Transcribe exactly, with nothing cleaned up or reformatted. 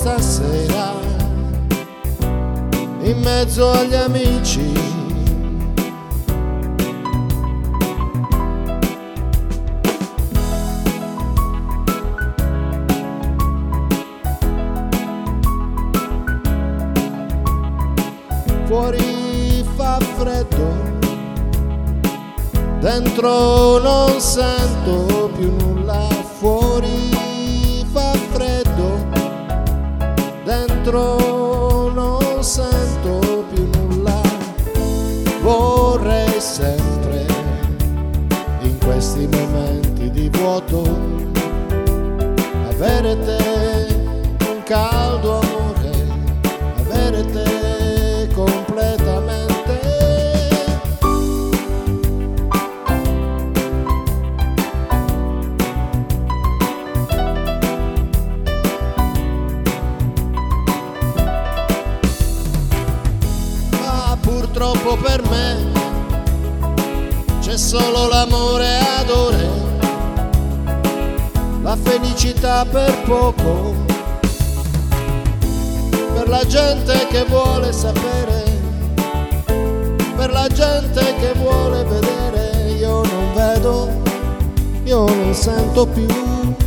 stasera in mezzo agli amici. Fuori fa freddo, dentro non sento più nulla. Fuori fa freddo, dentro non sento più nulla. Vorrei sempre, in questi momenti di vuoto, avere te, un caldo amore, avere te completamente. Ma purtroppo per me c'è solo l'amore ad ore, la felicità per poco, per la gente che vuole sapere, per la gente che vuole vedere. Io non vedo, io non sento più.